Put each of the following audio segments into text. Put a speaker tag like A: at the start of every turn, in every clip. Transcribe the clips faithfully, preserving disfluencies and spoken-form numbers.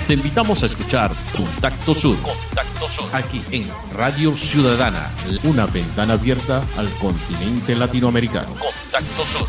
A: Te invitamos a escuchar Contacto Sur, Contacto Sur, aquí en Radio Ciudadana, una ventana abierta al continente latinoamericano. Contacto Sur.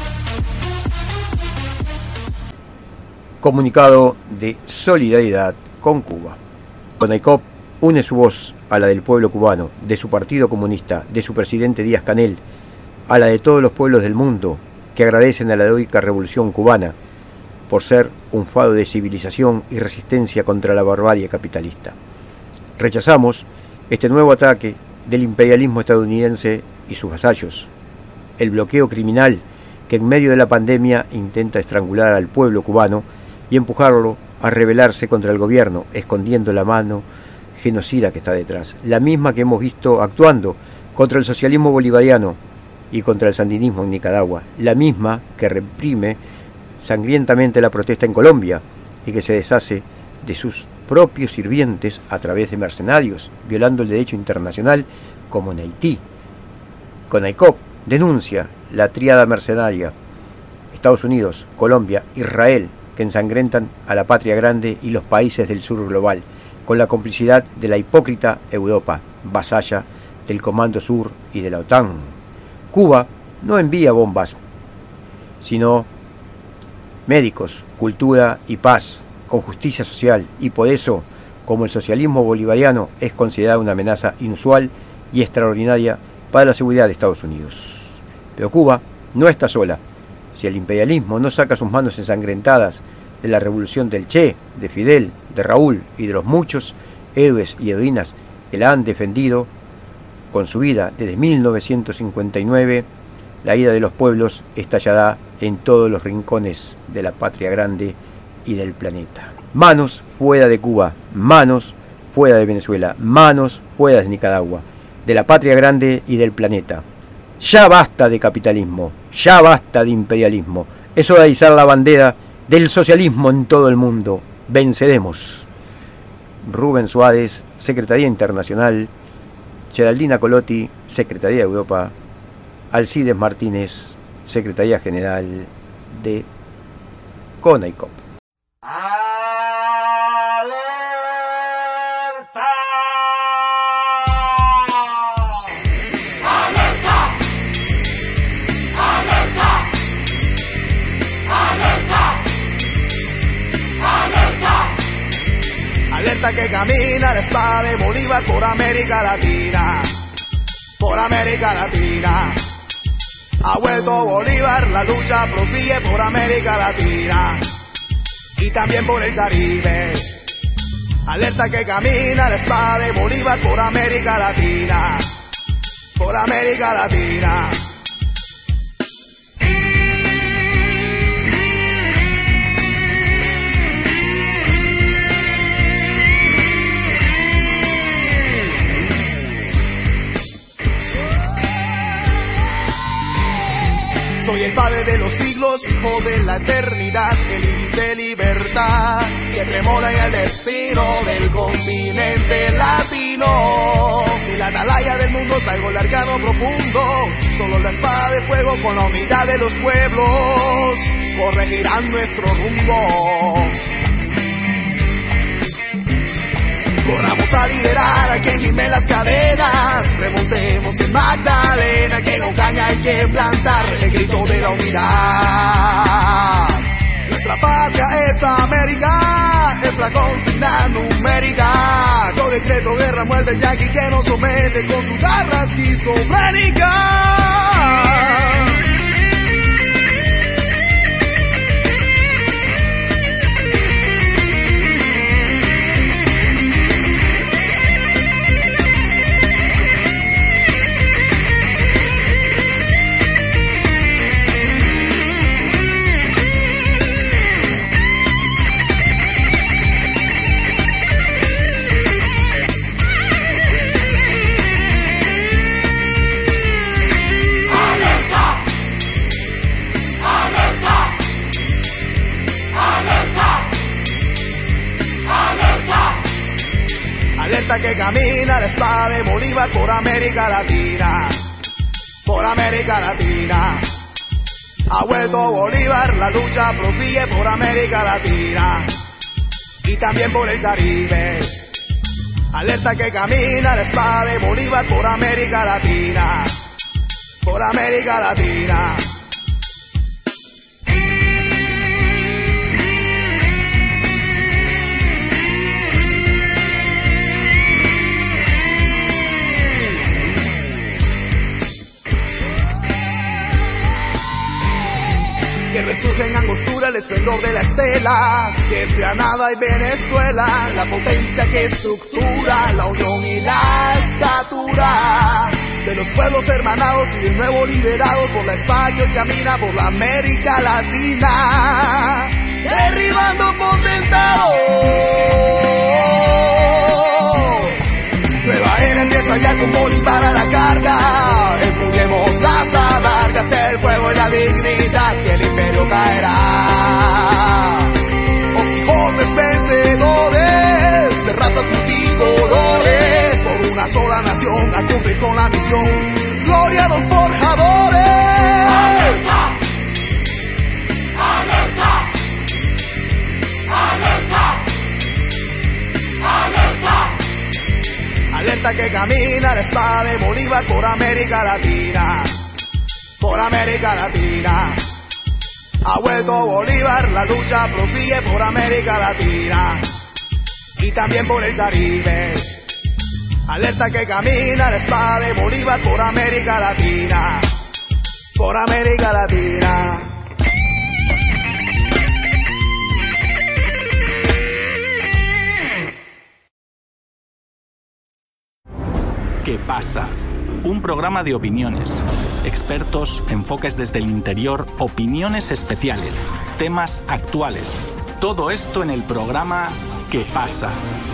B: Comunicado de solidaridad con Cuba. CONAICOP une su voz a la del pueblo cubano, de su partido comunista, de su presidente Díaz-Canel, a la de todos los pueblos del mundo que agradecen a la heroica revolución cubana por ser un faro de civilización y resistencia contra la barbarie capitalista. Rechazamos este nuevo ataque del imperialismo estadounidense y sus vasallos, el bloqueo criminal que en medio de la pandemia intenta estrangular al pueblo cubano y empujarlo a rebelarse contra el gobierno, escondiendo la mano genocida que está detrás, la misma que hemos visto actuando contra el socialismo bolivariano y contra el sandinismo en Nicaragua, la misma que reprime sangrientamente la protesta en Colombia y que se deshace de sus propios sirvientes a través de mercenarios, violando el derecho internacional como en Haití. CONAICOP denuncia la tríada mercenaria Estados Unidos, Colombia, Israel, que ensangrentan a la patria grande y los países del sur global, con la complicidad de la hipócrita Europa, vasalla del Comando Sur y de la OTAN. Cuba no envía bombas, sino médicos, cultura y paz, con justicia social, y por eso, como el socialismo bolivariano es considerado una amenaza inusual y extraordinaria para la seguridad de Estados Unidos. Pero Cuba no está sola. Si el imperialismo no saca sus manos ensangrentadas de la revolución del Che, de Fidel, de Raúl y de los muchos héroes y heroínas que la han defendido con su vida desde mil novecientos cincuenta y nueve, la ira de los pueblos estallará en todos los rincones de la patria grande y del planeta. Manos fuera de Cuba, manos fuera de Venezuela, manos fuera de Nicaragua, de la patria grande y del planeta. Ya basta de capitalismo, ya basta de imperialismo. Es hora de izar la bandera del socialismo en todo el mundo. Venceremos. Rubén Suárez, Secretaría Internacional. Geraldina Colotti, Secretaría de Europa. Alcides Martínez, Secretaría General de CONAICOP.
C: Alerta que camina la espada de Bolívar por América Latina, por América Latina. Ha vuelto Bolívar, la lucha prosigue por América Latina y también por el Caribe. Alerta que camina la espada de Bolívar por América Latina, por América Latina. Soy el padre de los siglos, hijo de la eternidad, el iris de libertad que tremola en el destino del continente latino. De la atalaya del mundo traigo el arcano profundo, solo la espada de fuego con la unidad de los pueblos corregirán nuestro rumbo. Corramos a liberar a quien gime las cadenas, remontemos en Magdalena, que no caña hay que plantar el grito de la unidad. Nuestra patria es América, es la consigna numérica. Yo decreto guerra, muerde el yanqui que nos somete con su garra esquizofrénica. Que camina la espada de Bolívar por América Latina, por América Latina. Ha vuelto Bolívar, la lucha prosigue por América Latina y también por el Caribe. Alerta que camina la espada de Bolívar por América Latina, por América Latina. Que resurge en angostura el esplendor de la estela, que es Granada y Venezuela, la potencia que estructura la unión y la estatura de los pueblos hermanados y de nuevo liberados por la espada que hoy camina por la América Latina, derribando potentados. Nueva era empieza ya con Bolívar a la carga, empuñemos las adargas, el fuego y la dignidad, que el imperio caerá. Oh Quijotes vencedores, de razas multicolores, por una sola nación, a cumplir con la misión, gloria a los forjadores. ¡Alerta! ¡Alerta! ¡Alerta! ¡Alerta! Alerta que camina la espada de Bolívar por América Latina, por América Latina. Ha vuelto Bolívar, la lucha prosigue por América Latina y también por el Caribe. Alerta que camina la espada de Bolívar por América Latina, por América Latina.
D: ¿Qué pasa? Un programa de opiniones, expertos, enfoques desde el interior, opiniones especiales, temas actuales. Todo esto en el programa ¿Qué pasa?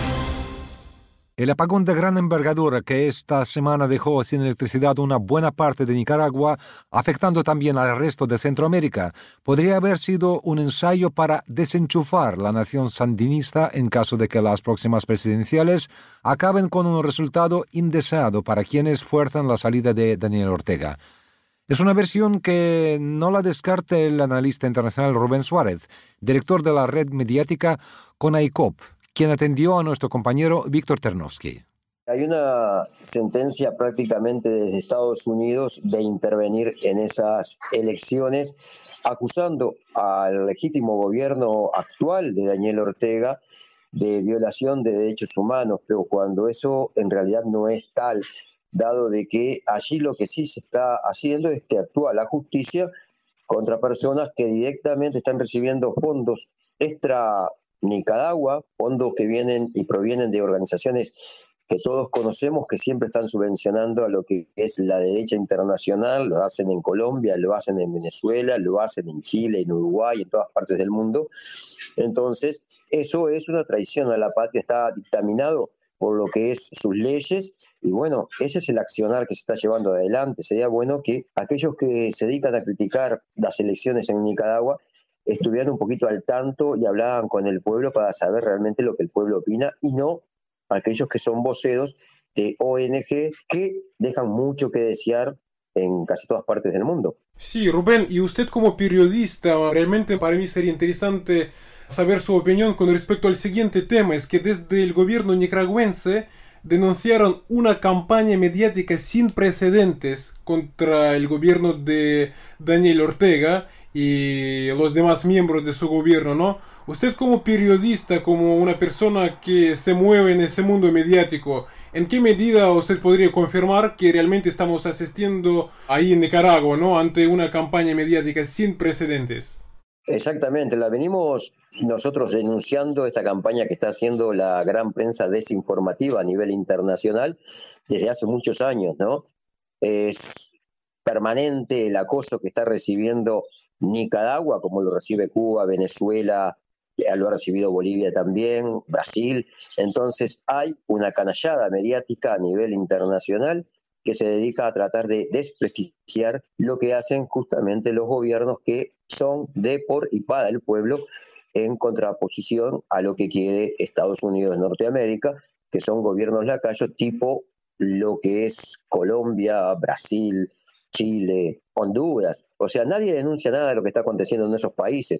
E: El apagón de gran envergadura que esta semana dejó sin electricidad una buena parte de Nicaragua, afectando también al resto de Centroamérica, podría haber sido un ensayo para desenchufar la nación sandinista en caso de que las próximas presidenciales acaben con un resultado indeseado para quienes fuerzan la salida de Daniel Ortega. Es una versión que no la descarta el analista internacional Rubén Suárez, director de la red mediática CONAICOP, quien atendió a nuestro compañero Víctor Ternovsky.
B: Hay una sentencia prácticamente desde Estados Unidos de intervenir en esas elecciones, acusando al legítimo gobierno actual de Daniel Ortega de violación de derechos humanos, pero cuando eso en realidad no es tal, dado de que allí lo que sí se está haciendo es que actúa la justicia contra personas que directamente están recibiendo fondos extra Nicaragua, fondos que vienen y provienen de organizaciones que todos conocemos que siempre están subvencionando a lo que es la derecha internacional. Lo hacen en Colombia, lo hacen en Venezuela, lo hacen en Chile, en Uruguay, en todas partes del mundo. Entonces, eso es una traición a la patria, está dictaminado por lo que es sus leyes, y bueno, ese es el accionar que se está llevando adelante. Sería bueno que aquellos que se dedican a criticar las elecciones en Nicaragua estuvieran un poquito al tanto y hablaban con el pueblo para saber realmente lo que el pueblo opina, y no aquellos que son voceros de O N G que dejan mucho que desear en casi todas partes del mundo.
F: Sí, Rubén, y usted como periodista, realmente para mí sería interesante saber su opinión con respecto al siguiente tema. Es que desde el gobierno nicaragüense denunciaron una campaña mediática sin precedentes contra el gobierno de Daniel Ortega y los demás miembros de su gobierno, ¿no? Usted como periodista, como una persona que se mueve en ese mundo mediático, ¿en qué medida usted podría confirmar que realmente estamos asistiendo ahí en Nicaragua, ¿no?, ante una campaña mediática sin precedentes?
B: Exactamente, la venimos nosotros denunciando, esta campaña que está haciendo la gran prensa desinformativa a nivel internacional desde hace muchos años, ¿no? Es permanente el acoso que está recibiendo Nicaragua, como lo recibe Cuba, Venezuela, lo ha recibido Bolivia también, Brasil. Entonces hay una canallada mediática a nivel internacional que se dedica a tratar de desprestigiar lo que hacen justamente los gobiernos que son de, por y para el pueblo, en contraposición a lo que quiere Estados Unidos de Norteamérica, que son gobiernos lacayos tipo lo que es Colombia, Brasil, Chile, Honduras. O sea, nadie denuncia nada de lo que está aconteciendo en esos países.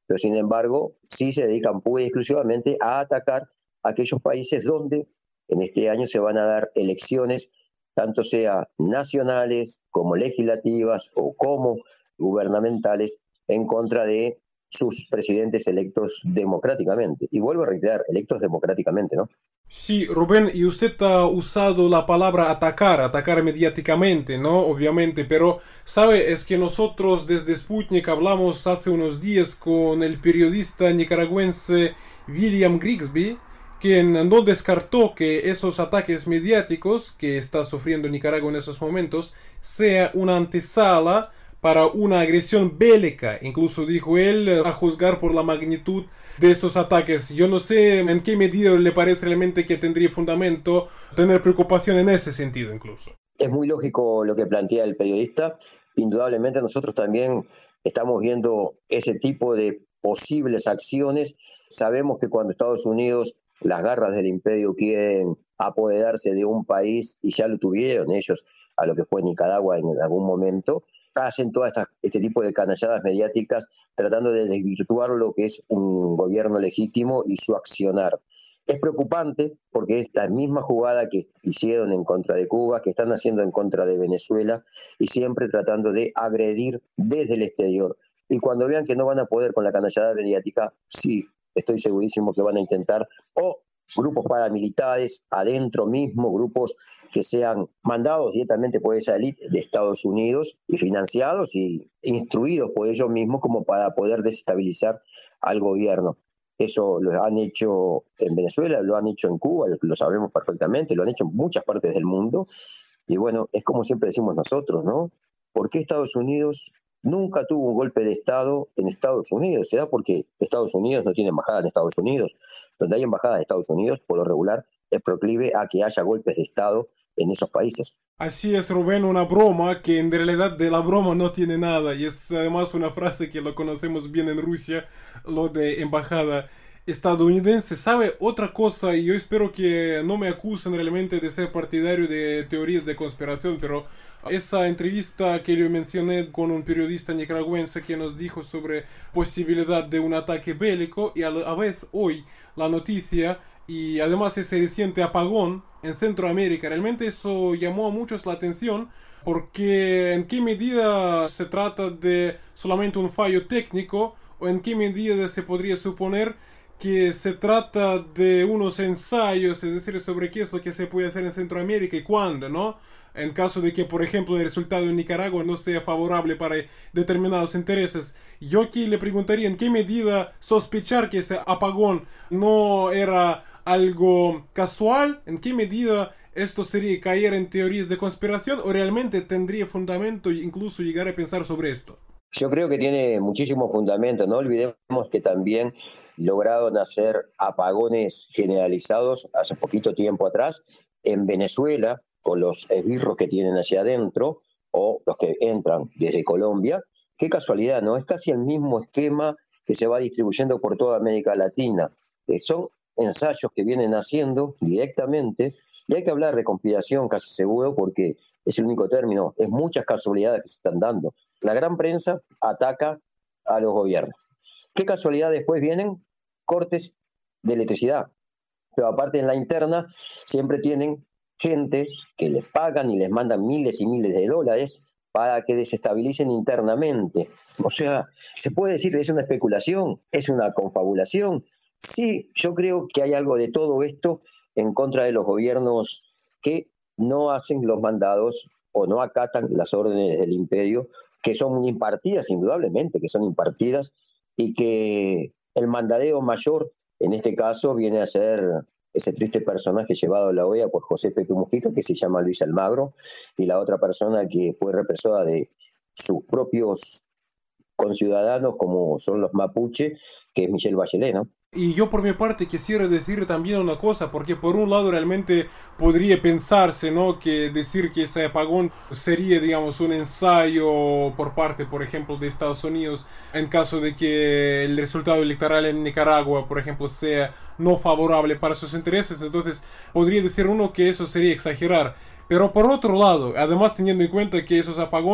B: pero sin embargo sí se dedican pura y exclusivamente a atacar a aquellos países donde en este año se van a dar elecciones, tanto sea nacionales como legislativas o como gubernamentales, en contra de sus presidentes electos democráticamente. Y vuelvo a reiterar, electos democráticamente, ¿no?
F: Sí, Rubén, y usted ha usado la palabra atacar, atacar mediáticamente, ¿no? Obviamente, pero, ¿sabe? Es que nosotros desde Sputnik hablamos hace unos días con el periodista nicaragüense William Grigsby, quien no descartó que esos ataques mediáticos que está sufriendo Nicaragua en esos momentos sea una antesala para una agresión bélica, incluso dijo él, a juzgar por la magnitud de estos ataques. Yo no sé en qué medida le parece realmente que tendría fundamento tener preocupación en ese sentido incluso.
B: Es muy lógico lo que plantea el periodista. Indudablemente nosotros también estamos viendo ese tipo de posibles acciones. Sabemos que cuando Estados Unidos, las garras del imperio, quieren apoderarse de un país, y ya lo tuvieron ellos a lo que fue Nicaragua en algún momento, hacen todo este tipo de canalladas mediáticas tratando de desvirtuar lo que es un gobierno legítimo y su accionar. Es preocupante porque es la misma jugada que hicieron en contra de Cuba, que están haciendo en contra de Venezuela, y siempre tratando de agredir desde el exterior. Y cuando vean que no van a poder con la canallada mediática, sí, estoy segurísimo que van a intentar o grupos paramilitares adentro mismo, grupos que sean mandados directamente por esa élite de Estados Unidos y financiados y instruidos por ellos mismos como para poder desestabilizar al gobierno. Eso lo han hecho en Venezuela, lo han hecho en Cuba, lo sabemos perfectamente, lo han hecho en muchas partes del mundo. Y bueno, es como siempre decimos nosotros, ¿no? ¿Por qué Estados Unidos nunca tuvo un golpe de Estado en Estados Unidos? ¿Será porque Estados Unidos no tiene embajada en Estados Unidos? Donde hay embajada en Estados Unidos, por lo regular, es proclive a que haya golpes de Estado en esos países.
F: Así es, Rubén, una broma que en realidad de la broma no tiene nada, y es además una frase que lo conocemos bien en Rusia, lo de embajada estadounidense. ¿Sabe? Otra cosa, y yo espero que no me acusen realmente de ser partidario de teorías de conspiración, pero esa entrevista que yo mencioné con un periodista nicaragüense que nos dijo sobre posibilidad de un ataque bélico, y a la vez hoy la noticia y además ese reciente apagón en Centroamérica, realmente eso llamó a muchos la atención, porque en qué medida se trata de solamente un fallo técnico o en qué medida se podría suponer que se trata de unos ensayos, es decir, sobre qué es lo que se puede hacer en Centroamérica y cuándo, ¿no? En caso de que, por ejemplo, el resultado en Nicaragua no sea favorable para determinados intereses. Yo aquí le preguntaría en qué medida sospechar que ese apagón no era algo casual, en qué medida esto sería caer en teorías de conspiración o realmente tendría fundamento e incluso llegar a pensar sobre esto.
B: Yo creo que tiene muchísimo fundamento. No olvidemos que también lograron hacer apagones generalizados hace poquito tiempo atrás en Venezuela, con los esbirros que tienen hacia adentro, o los que entran desde Colombia. Qué casualidad, ¿no? Es casi el mismo esquema que se va distribuyendo por toda América Latina. Eh, son ensayos que vienen haciendo directamente, y hay que hablar de conspiración casi seguro, porque es el único término. Es muchas casualidades que se están dando. La gran prensa ataca a los gobiernos. ¿Qué casualidad después vienen? Cortes de electricidad. Pero aparte en la interna siempre tienen gente que les pagan y les mandan miles y miles de dólares para que desestabilicen internamente. O sea, se puede decir que es una especulación, es una confabulación. Sí, yo creo que hay algo de todo esto en contra de los gobiernos que no hacen los mandados o no acatan las órdenes del imperio, que son impartidas, indudablemente que son impartidas, y que el mandadeo mayor, en este caso, viene a ser ese triste personaje llevado a la O E A por José Pepe Mujica, que se llama Luis Almagro, y la otra persona que fue represora de sus propios conciudadanos, como son los mapuche, que es Michelle Bachelet, ¿no?
F: Y yo por mi parte quisiera decir también una cosa, porque por un lado realmente podría pensarse, ¿no?, que decir que ese apagón sería, digamos, un ensayo por parte, por ejemplo, de Estados Unidos en caso de que el resultado electoral en Nicaragua, por ejemplo, sea no favorable para sus intereses. Entonces podría decir uno que eso sería exagerar. Pero por otro lado, además teniendo en cuenta que esos apagones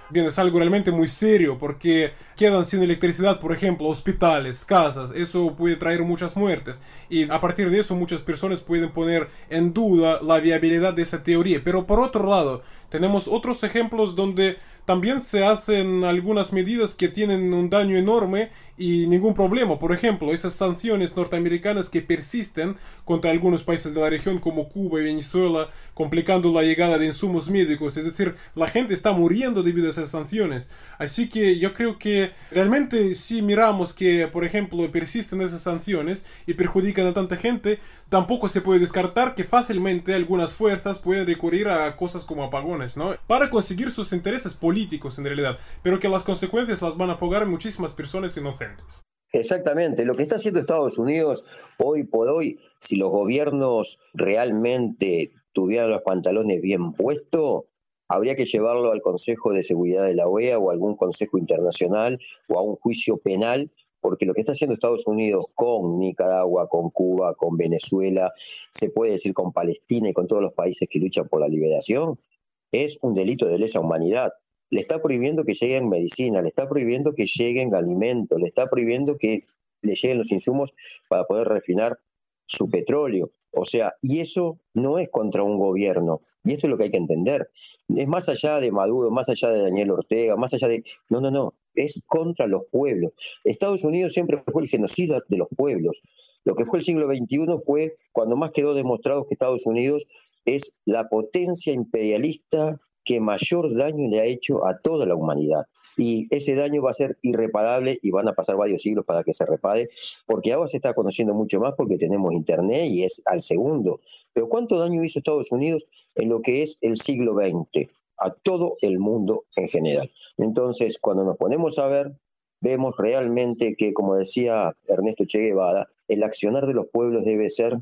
F: bien, es algo realmente muy serio, porque quedan sin electricidad, por ejemplo, hospitales, casas, eso puede traer muchas muertes, y a partir de eso muchas personas pueden poner en duda la viabilidad de esa teoría. Pero por otro lado, tenemos otros ejemplos donde también se hacen algunas medidas que tienen un daño enorme y ningún problema. Por ejemplo, esas sanciones norteamericanas que persisten contra algunos países de la región como Cuba y Venezuela, complicando la llegada de insumos médicos. Es decir, la gente está muriendo debido a esas sanciones. Así que yo creo que realmente si miramos que, por ejemplo, persisten esas sanciones y perjudican a tanta gente, tampoco se puede descartar que fácilmente algunas fuerzas pueden recurrir a cosas como apagones, ¿no? Para conseguir sus intereses políticos en realidad, pero que las consecuencias las van a pagar muchísimas personas inocentes.
B: Exactamente, lo que está haciendo Estados Unidos hoy por hoy, si los gobiernos realmente tuvieran los pantalones bien puestos, habría que llevarlo al Consejo de Seguridad de la O E A o a algún consejo internacional o a un juicio penal, porque lo que está haciendo Estados Unidos con Nicaragua, con Cuba, con Venezuela, se puede decir con Palestina y con todos los países que luchan por la liberación, es un delito de lesa humanidad. Le está prohibiendo que lleguen medicina, le está prohibiendo que lleguen alimentos, le está prohibiendo que le lleguen los insumos para poder refinar su petróleo. O sea, y eso no es contra un gobierno, y esto es lo que hay que entender. Es más allá de Maduro, más allá de Daniel Ortega, más allá de... No, no, no, es contra los pueblos. Estados Unidos siempre fue el genocida de los pueblos. Lo que fue el siglo veintiuno fue cuando más quedó demostrado que Estados Unidos es la potencia imperialista que mayor daño le ha hecho a toda la humanidad. Y ese daño va a ser irreparable y van a pasar varios siglos para que se repare, porque ahora se está conociendo mucho más porque tenemos internet y es al segundo. Pero ¿cuánto daño hizo Estados Unidos en lo que es el siglo veinte? A todo el mundo en general. Entonces, cuando nos ponemos a ver, vemos realmente que, como decía Ernesto Che Guevara, el accionar de los pueblos debe ser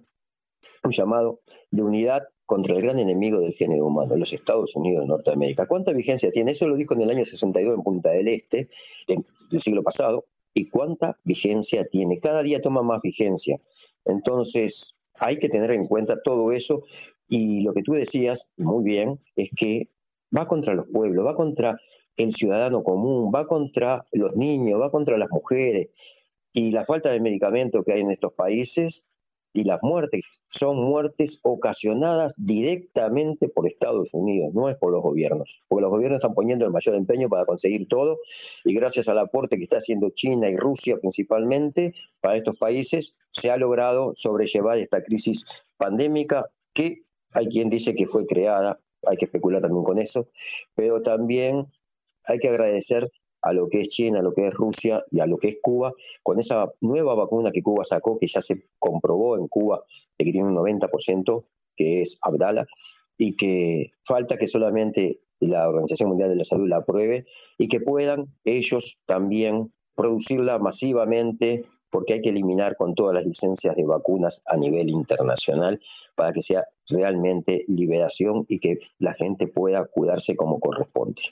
B: un llamado de unidad contra el gran enemigo del género humano, los Estados Unidos de Norteamérica. ¿Cuánta vigencia tiene? Eso lo dijo en el año sesenta y dos en Punta del Este, del siglo pasado, y cuánta vigencia tiene. Cada día toma más vigencia. Entonces, hay que tener en cuenta todo eso, y lo que tú decías, muy bien, es que va contra los pueblos, va contra el ciudadano común, va contra los niños, va contra las mujeres, y la falta de medicamentos que hay en estos países y las muertes son muertes ocasionadas directamente por Estados Unidos, no es por los gobiernos, porque los gobiernos están poniendo el mayor empeño para conseguir todo, y gracias al aporte que está haciendo China y Rusia principalmente para estos países, se ha logrado sobrellevar esta crisis pandémica, que hay quien dice que fue creada, hay que especular también con eso, pero también hay que agradecer a lo que es China, a lo que es Rusia y a lo que es Cuba, con esa nueva vacuna que Cuba sacó, que ya se comprobó en Cuba, que tiene un noventa por ciento, que es Abdala, y que falta que solamente la Organización Mundial de la Salud la apruebe, y que puedan ellos también producirla masivamente, porque hay que eliminar con todas las licencias de vacunas a nivel internacional para que sea realmente liberación y que la gente pueda cuidarse como corresponde.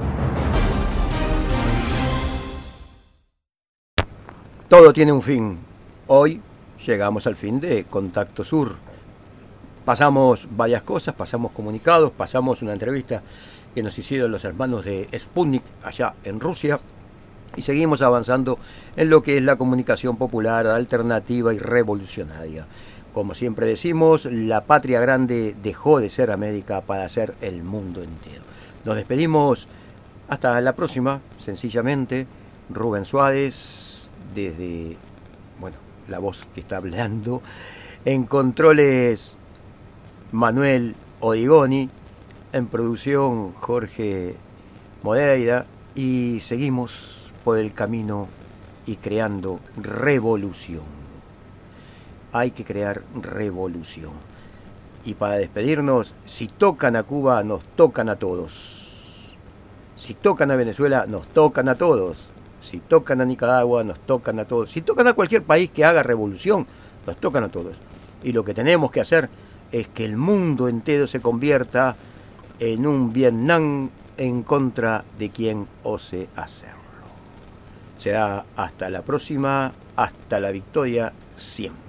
B: Todo tiene un fin. Hoy llegamos al fin de Contacto Sur. Pasamos varias cosas, pasamos comunicados, pasamos una entrevista que nos hicieron los hermanos de Sputnik allá en Rusia, y seguimos avanzando en lo que es la comunicación popular, alternativa y revolucionaria. Como siempre decimos, la patria grande dejó de ser América para ser el mundo entero. Nos despedimos hasta la próxima, sencillamente. Rubén Suárez, desde, bueno, la voz que está hablando, en controles Manuel Odigoni, en producción Jorge Moreira, y seguimos por el camino y creando revolución. Hay que crear revolución. Y para despedirnos, si tocan a Cuba, nos tocan a todos. Si tocan a Venezuela, nos tocan a todos. Si tocan a Nicaragua, nos tocan a todos. Si tocan a cualquier país que haga revolución, nos tocan a todos. Y lo que tenemos que hacer es que el mundo entero se convierta en un Vietnam en contra de quien ose hacerlo. Será hasta la próxima, hasta la victoria siempre.